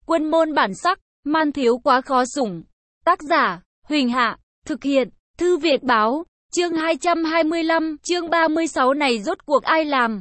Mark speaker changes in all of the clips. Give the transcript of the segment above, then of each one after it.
Speaker 1: Quân môn bản sắc, man thiếu quá khó sủng. Tác giả, Huỳnh Hạ, thực hiện, Thư Việt Báo, chương 225, chương 36 này rốt cuộc ai làm?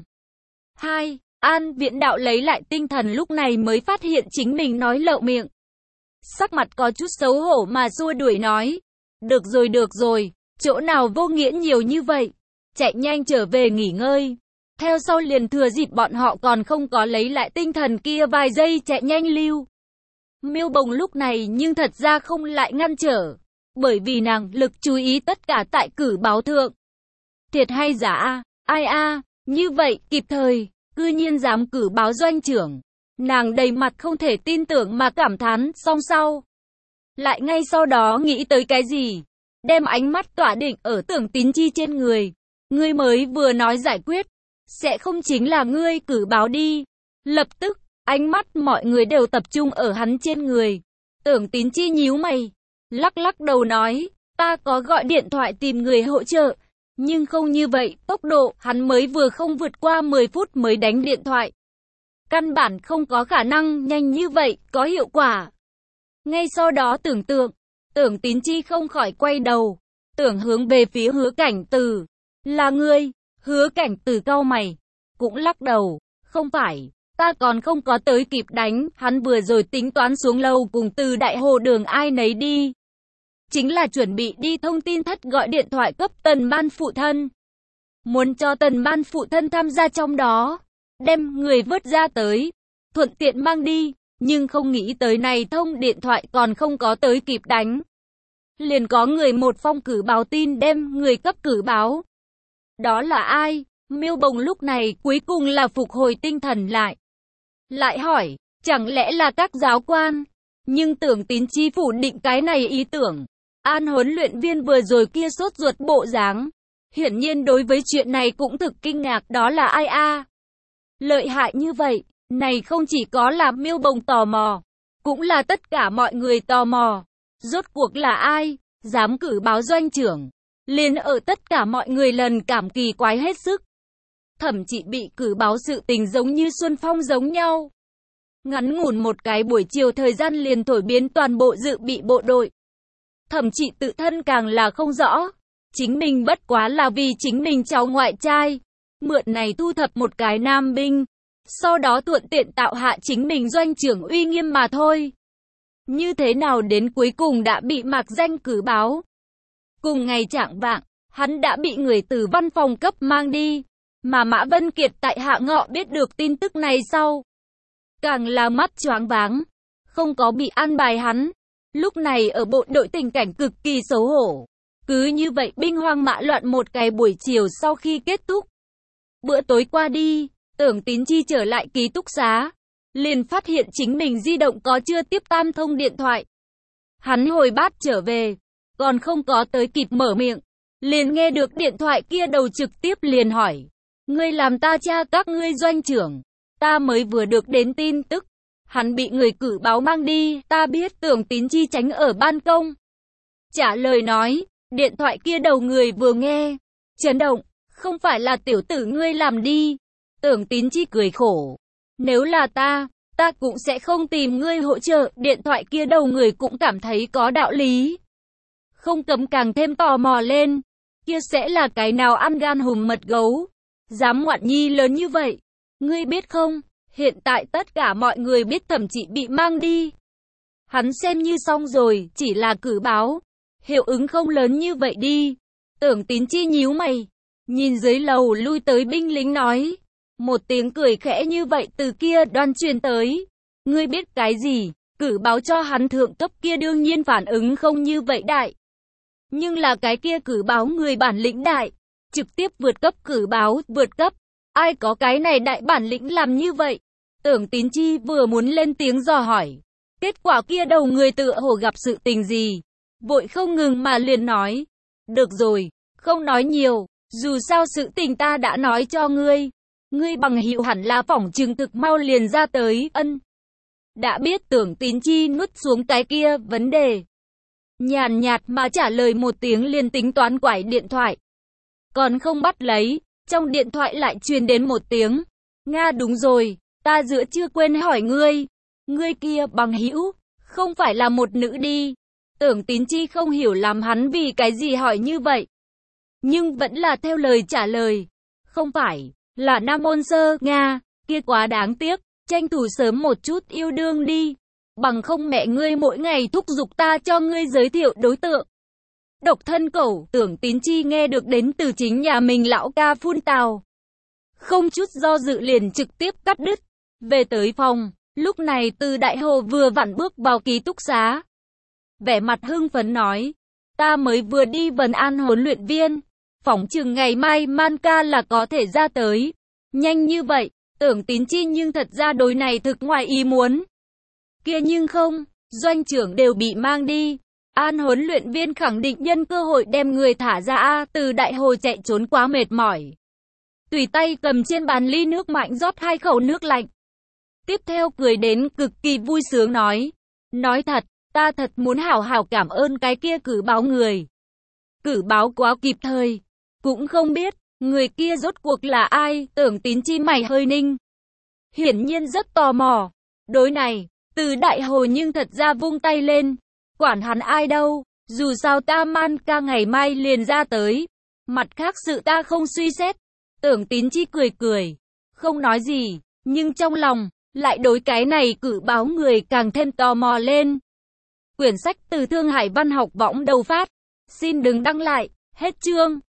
Speaker 1: 2. An Viễn Đạo lấy lại tinh thần lúc này mới phát hiện chính mình nói lậu miệng. Sắc mặt có chút xấu hổ mà xua đuổi nói. Được rồi, chỗ nào vô nghĩa nhiều như vậy? Chạy nhanh trở về nghỉ ngơi. Theo sau liền thừa dịp bọn họ còn không có lấy lại tinh thần kia vài giây chạy nhanh lưu. Miêu Bồng lúc này nhưng thật ra không lại ngăn trở, bởi vì nàng lực chú ý tất cả tại cử báo thượng. Thiệt hay giả, ai như vậy kịp thời, cư nhiên dám cử báo doanh trưởng. Nàng đầy mặt không thể tin tưởng mà cảm thán, song sau. Lại ngay sau đó nghĩ tới cái gì? Đem ánh mắt tỏa định ở Tưởng Tín Chi trên người. Ngươi mới vừa nói giải quyết, sẽ không chính là ngươi cử báo đi. Lập tức, ánh mắt mọi người đều tập trung ở hắn trên người. Tưởng Tín Chi nhíu mày, lắc đầu nói, ta có gọi điện thoại tìm người hỗ trợ, nhưng không như vậy, tốc độ hắn mới vừa không vượt qua 10 phút mới đánh điện thoại. Căn bản không có khả năng nhanh như vậy, có hiệu quả. Ngay sau đó Tưởng Tín Chi không khỏi quay đầu, tưởng hướng về phía Hứa Cảnh Từ. Là ngươi? Hứa Cảnh Từ cau mày, cũng lắc đầu, không phải, ta còn không có tới kịp đánh, hắn vừa rồi tính toán xuống lầu cùng Từ Đại Hồ đường ai nấy đi. Chính là chuẩn bị đi thông tin thất gọi điện thoại cấp Tần Ban phụ thân. Muốn cho Tần Ban phụ thân tham gia trong đó, đem người vớt ra tới, thuận tiện mang đi, nhưng không nghĩ tới này thông điện thoại còn không có tới kịp đánh. Liền có người một phong cử báo tin đem người cấp cử báo. Đó là ai? Miêu Bồng lúc này cuối cùng là phục hồi tinh thần lại. Lại hỏi, chẳng lẽ là các giáo quan? Nhưng Tưởng Tín Chi phủ định cái này ý tưởng. An huấn luyện viên vừa rồi kia sốt ruột bộ dáng, hiển nhiên đối với chuyện này cũng thực kinh ngạc, đó là ai lợi hại như vậy, này không chỉ có là Miêu Bồng tò mò, cũng là tất cả mọi người tò mò. Rốt cuộc là ai, dám cử báo doanh trưởng, liền ở tất cả mọi người lần cảm kỳ quái hết sức. Thậm chí bị cử báo sự tình giống như Xuân Phong giống nhau. Ngắn ngủn một cái buổi chiều thời gian liền thổi biến toàn bộ dự bị bộ đội. Thậm chí tự thân càng là không rõ, chính mình bất quá là vì chính mình cháu ngoại trai, mượn này thu thập một cái nam binh, sau đó thuận tiện tạo hạ chính mình doanh trưởng uy nghiêm mà thôi. Như thế nào đến cuối cùng đã bị mạc danh cử báo. Cùng ngày chạng vạng, hắn đã bị người từ văn phòng cấp mang đi, mà Mã Vân Kiệt tại Hạ Ngọ biết được tin tức này sau, càng là mắt choáng váng, không có bị an bài hắn. Lúc này ở bộ đội tình cảnh cực kỳ xấu hổ. Cứ như vậy binh hoang mã loạn một cái buổi chiều sau khi kết thúc. Bữa tối qua đi, Tưởng Tín Chi trở lại ký túc xá, liền phát hiện chính mình di động có chưa tiếp tam thông điện thoại. Hắn hồi bát trở về, còn không có tới kịp mở miệng, liền nghe được điện thoại kia đầu trực tiếp liền hỏi. Ngươi làm ta tra các ngươi doanh trưởng, ta mới vừa được đến tin tức. Hắn bị người cử báo mang đi, ta biết. Tưởng Tín Chi tránh ở ban công, trả lời nói, điện thoại kia đầu người vừa nghe, chấn động, không phải là tiểu tử ngươi làm đi. Tưởng Tín Chi cười khổ, nếu là ta cũng sẽ không tìm ngươi hỗ trợ. Điện thoại kia đầu người cũng cảm thấy có đạo lý, không cấm càng thêm tò mò lên, kia sẽ là cái nào ăn gan hùm mật gấu, dám ngoạn nhi lớn như vậy. Ngươi biết không, hiện tại tất cả mọi người biết thậm chí bị mang đi. Hắn xem như xong rồi, chỉ là cử báo, hiệu ứng không lớn như vậy đi. Tưởng Tín Chi nhíu mày, nhìn dưới lầu lui tới binh lính nói. Một tiếng cười khẽ như vậy từ kia đoan truyền tới. Ngươi biết cái gì, cử báo cho hắn thượng cấp kia đương nhiên phản ứng không như vậy đại. Nhưng là cái kia cử báo người bản lĩnh đại, trực tiếp vượt cấp cử báo, vượt cấp. Ai có cái này đại bản lĩnh làm như vậy? Tưởng Tín Chi vừa muốn lên tiếng dò hỏi. Kết quả kia đầu người tựa hồ gặp sự tình gì, vội không ngừng mà liền nói. Được rồi, không nói nhiều, dù sao sự tình ta đã nói cho ngươi. Ngươi bằng hữu hẳn là phỏng chừng thực mau liền ra tới. Ân. Đã biết. Tưởng Tín Chi nuốt xuống cái kia vấn đề, nhàn nhạt mà trả lời một tiếng liền tính toán quải điện thoại. Còn không bắt lấy, trong điện thoại lại truyền đến một tiếng. Nga đúng rồi, ta giữa chưa quên hỏi ngươi. Người kia bằng hữu, không phải là một nữ đi. Tưởng Tín Chi không hiểu làm hắn vì cái gì hỏi như vậy. Nhưng vẫn là theo lời trả lời. Không phải, là Nam Ôn Sơ, Nga, kia quá đáng tiếc, tranh thủ sớm một chút yêu đương đi. Bằng không mẹ ngươi mỗi ngày thúc giục ta cho ngươi giới thiệu đối tượng. Độc thân cẩu, Tưởng Tín Chi nghe được đến từ chính nhà mình lão ca phun tào. Không chút do dự liền trực tiếp cắt đứt. Về tới phòng, lúc này Từ Đại Hồ vừa vặn bước vào ký túc xá. Vẻ mặt hưng phấn nói, ta mới vừa đi Vân An huấn luyện viên, phỏng chừng ngày mai Man ca là có thể ra tới. Nhanh như vậy, Tưởng Tín Chi nhưng thật ra đối này thực ngoài ý muốn. Kia nhưng không, doanh trưởng đều bị mang đi. An huấn luyện viên khẳng định nhân cơ hội đem người thả ra a. Từ Đại Hồ chạy trốn quá mệt mỏi. Tùy tay cầm trên bàn ly nước mạnh rót 2 khẩu nước lạnh. Tiếp theo cười đến cực kỳ vui sướng nói thật, ta thật muốn hảo hảo cảm ơn cái kia cử báo người. Cử báo quá kịp thời. Cũng không biết, người kia rốt cuộc là ai, Tưởng Tín Chi mày hơi ninh. Hiển nhiên rất tò mò. Đối này, Từ Đại Hồ nhưng thật ra vung tay lên. Quản hắn ai đâu, dù sao ta Man ca ngày mai liền ra tới. Mặt khác sự ta không suy xét. Tưởng Tín Chi cười, không nói gì, nhưng trong lòng, lại đối cái này cử báo người càng thêm tò mò lên. Quyển sách từ Thương Hải Văn học võng đầu phát. Xin đừng đăng lại, hết chương.